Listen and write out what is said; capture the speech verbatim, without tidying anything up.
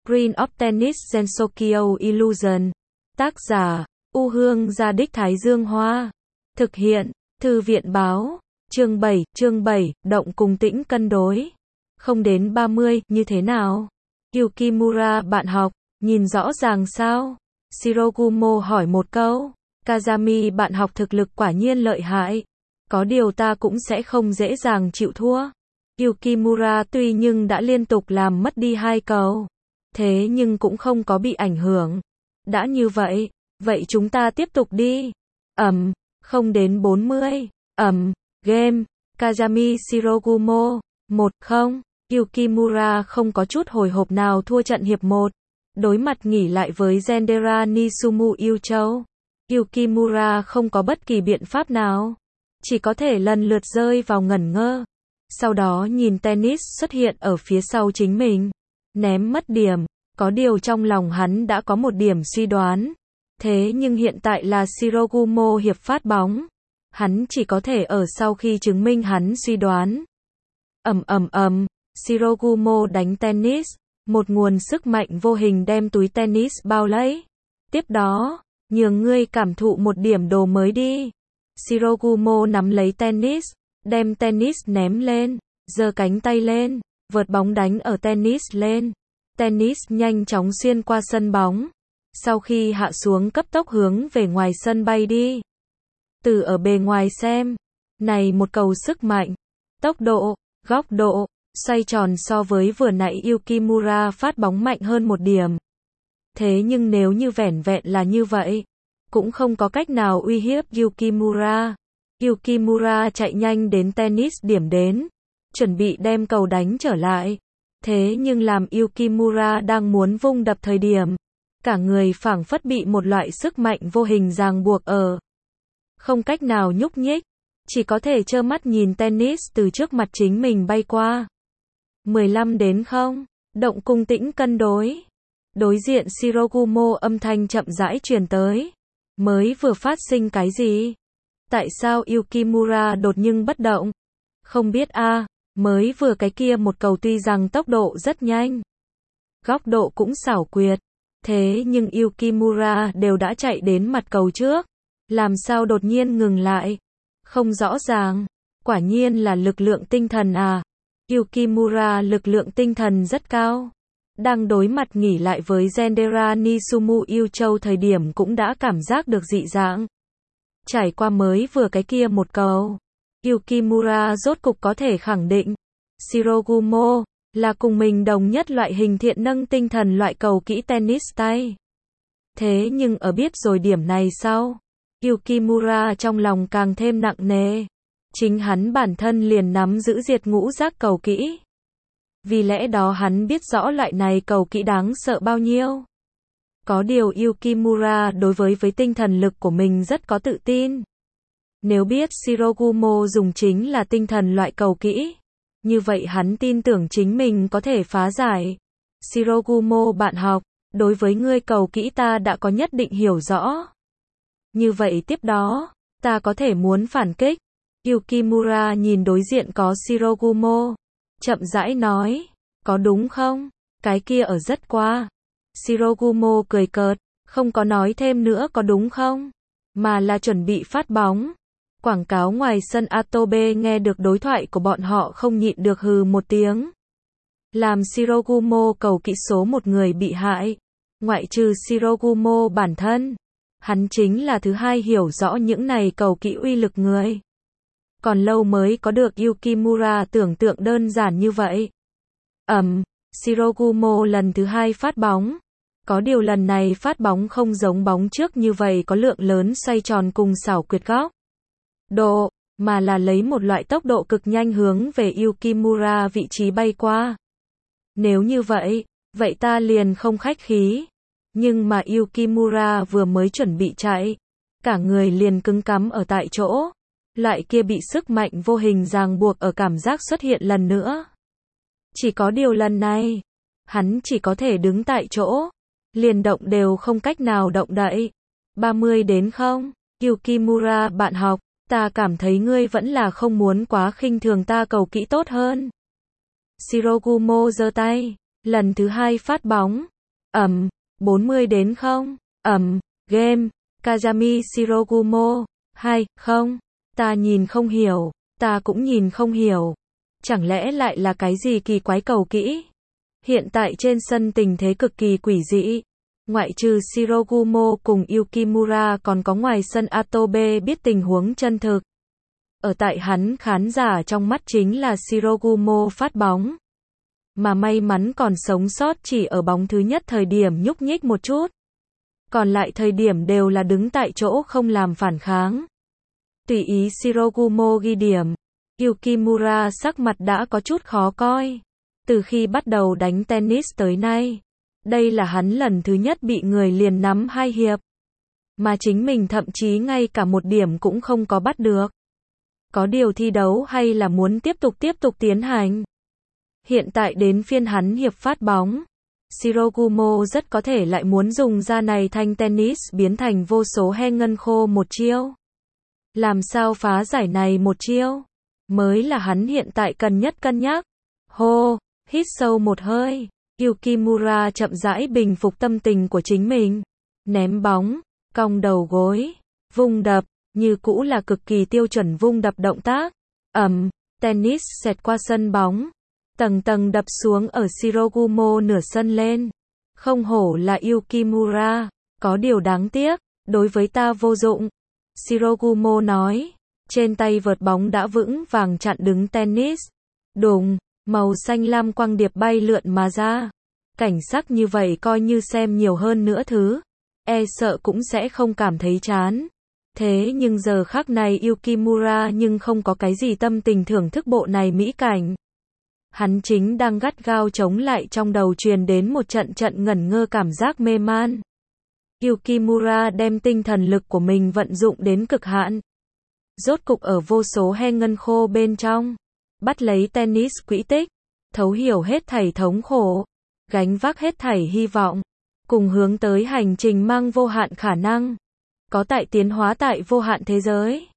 Screen of Tennis Gensokyo Illusion. Tác giả, U Hương Gia Đích Thái Dương Hoa. Thực hiện, Thư viện Báo. Chương bảy, chương bảy, động cùng tĩnh cân đối. Không đến ba mươi, như thế nào? Yukimura bạn học, nhìn rõ ràng sao? Shirogumo hỏi một câu. Kazami bạn học thực lực quả nhiên lợi hại. Có điều ta cũng sẽ không dễ dàng chịu thua. Yukimura tuy nhưng đã liên tục làm mất đi hai cầu. Thế nhưng cũng không có bị ảnh hưởng. Đã như vậy, vậy chúng ta tiếp tục đi. Ẩm, không đến bốn mươi. Ẩm, game, Kazami Shirogumo, một không. Yukimura không có chút hồi hộp nào thua trận hiệp một. Đối mặt nghỉ lại với Gendera Nisumu Yuchou. Yukimura không có bất kỳ biện pháp nào. Chỉ có thể lần lượt rơi vào ngẩn ngơ. Sau đó nhìn tennis xuất hiện ở phía sau chính mình. Ném mất điểm. Có điều trong lòng hắn đã có một điểm suy đoán. Thế nhưng hiện tại là Shirogumo hiệp phát bóng. Hắn chỉ có thể ở sau khi chứng minh hắn suy đoán. Ầm ầm ầm, Shirogumo đánh tennis. Một nguồn sức mạnh vô hình đem túi tennis bao lấy. Tiếp đó, nhường ngươi cảm thụ một điểm đồ mới đi. Shirogumo nắm lấy tennis, đem tennis ném lên, giơ cánh tay lên, vợt bóng đánh ở tennis lên. Tennis nhanh chóng xuyên qua sân bóng. Sau khi hạ xuống cấp tốc hướng về ngoài sân bay đi. Từ ở bề ngoài xem, này một cầu sức mạnh, tốc độ, góc độ, xoay tròn so với vừa nãy Yukimura phát bóng mạnh hơn một điểm. Thế nhưng nếu như vẻn vẹn là như vậy, cũng không có cách nào uy hiếp Yukimura. Yukimura chạy nhanh đến tennis điểm đến, chuẩn bị đem cầu đánh trở lại. Thế nhưng làm Yukimura đang muốn vung đập thời điểm, cả người phảng phất bị một loại sức mạnh vô hình ràng buộc ở. Không cách nào nhúc nhích, chỉ có thể trơ mắt nhìn tennis từ trước mặt chính mình bay qua. mười lăm đến không, động cung tĩnh cân đối. Đối diện Shirogumo âm thanh chậm rãi truyền tới. Mới vừa phát sinh cái gì? Tại sao Yukimura đột nhưng bất động? Không biết a, à, mới vừa cái kia một cầu tuy rằng tốc độ rất nhanh, góc độ cũng xảo quyệt, thế nhưng Yukimura đều đã chạy đến mặt cầu trước, làm sao đột nhiên ngừng lại? Không rõ ràng, quả nhiên là lực lượng tinh thần à? Yukimura lực lượng tinh thần rất cao. Đang đối mặt nghỉ lại với Gendera Nisumu Yuchou thời điểm cũng đã cảm giác được dị dạng. Trải qua mới vừa cái kia một cầu, Yukimura rốt cục có thể khẳng định, Shirogumo là cùng mình đồng nhất loại hình thiện nâng tinh thần loại cầu kỹ tennis tay. Thế nhưng ở biết rồi điểm này sau, Yukimura trong lòng càng thêm nặng nề. Chính hắn bản thân liền nắm giữ diệt ngũ giác cầu kỹ. Vì lẽ đó hắn biết rõ loại này cầu kỹ đáng sợ bao nhiêu. Có điều Yukimura đối với với tinh thần lực của mình rất có tự tin. Nếu biết Shirogumo dùng chính là tinh thần loại cầu kỹ, như vậy hắn tin tưởng chính mình có thể phá giải. Shirogumo bạn học, đối với ngươi cầu kỹ ta đã có nhất định hiểu rõ. Như vậy tiếp đó, ta có thể muốn phản kích. Yukimura nhìn đối diện có Shirogumo, chậm rãi nói, có đúng không? Cái kia ở rất qua. Shirogumo cười cợt, không có nói thêm nữa có đúng không? Mà là chuẩn bị phát bóng. Quảng cáo ngoài sân Atobe nghe được đối thoại của bọn họ không nhịn được hừ một tiếng. Làm Shirogumo cầu kỹ số một người bị hại. Ngoại trừ Shirogumo bản thân, hắn chính là thứ hai hiểu rõ những này cầu kỹ uy lực người. Còn lâu mới có được Yukimura tưởng tượng đơn giản như vậy. Ẩm, Shirogumo lần thứ hai phát bóng. Có điều lần này phát bóng không giống bóng trước như vậy có lượng lớn xoay tròn cùng xảo quyệt góc độ, mà là lấy một loại tốc độ cực nhanh hướng về Yukimura vị trí bay qua. Nếu như vậy, vậy ta liền không khách khí. Nhưng mà Yukimura vừa mới chuẩn bị chạy, cả người liền cứng cắm ở tại chỗ. Loại kia bị sức mạnh vô hình ràng buộc ở cảm giác xuất hiện lần nữa. Chỉ có điều lần này, hắn chỉ có thể đứng tại chỗ, liền động đều không cách nào động đậy. ba mươi đến không, Yukimura bạn học, ta cảm thấy ngươi vẫn là không muốn quá khinh thường ta cầu kỹ tốt hơn. Shirogumo giơ tay, lần thứ hai phát bóng, Ẩm, bốn mươi đến không. Ẩm, game, Kazami Shirogumo. Hai, không. Ta nhìn không hiểu, ta cũng nhìn không hiểu. Chẳng lẽ lại là cái gì kỳ quái cầu kỹ? Hiện tại trên sân tình thế cực kỳ quỷ dị. Ngoại trừ Shirogumo cùng Yukimura còn có ngoài sân Atobe biết tình huống chân thực. Ở tại hắn khán giả trong mắt chính là Shirogumo phát bóng. Mà may mắn còn sống sót chỉ ở bóng thứ nhất thời điểm nhúc nhích một chút. Còn lại thời điểm đều là đứng tại chỗ không làm phản kháng. Tùy ý Shirogumo ghi điểm. Yukimura sắc mặt đã có chút khó coi. Từ khi bắt đầu đánh tennis tới nay, đây là hắn lần thứ nhất bị người liền nắm hai hiệp. Mà chính mình thậm chí ngay cả một điểm cũng không có bắt được. Có điều thi đấu hay là muốn tiếp tục tiếp tục tiến hành. Hiện tại đến phiên hắn hiệp phát bóng. Shirogumo rất có thể lại muốn dùng ra này thanh tennis biến thành vô số he ngân khô một chiêu. Làm sao phá giải này một chiêu? Mới là hắn hiện tại cần nhất cân nhắc. Hô, hít sâu một hơi. Yukimura chậm rãi bình phục tâm tình của chính mình. Ném bóng, cong đầu gối, vung đập, như cũ là cực kỳ tiêu chuẩn vung đập động tác. Ầm, tennis xẹt qua sân bóng. Tầng tầng đập xuống ở Shirogumo nửa sân lên. Không hổ là Yukimura, có điều đáng tiếc, đối với ta vô dụng. Shirogumo nói, trên tay vợt bóng đã vững vàng chặn đứng tennis. Đùng, màu xanh lam quang điệp bay lượn mà ra. Cảnh sắc như vậy coi như xem nhiều hơn nữa thứ, e sợ cũng sẽ không cảm thấy chán. Thế nhưng giờ khắc này Yukimura nhưng không có cái gì tâm tình thưởng thức bộ này mỹ cảnh. Hắn chính đang gắt gao chống lại trong đầu truyền đến một trận trận ngẩn ngơ cảm giác mê man. Yukimura đem tinh thần lực của mình vận dụng đến cực hạn. Rốt cục ở vô số he ngân khô bên trong, bắt lấy tennis quỹ tích, thấu hiểu hết thảy thống khổ, gánh vác hết thảy hy vọng, cùng hướng tới hành trình mang vô hạn khả năng, có tại tiến hóa tại vô hạn thế giới.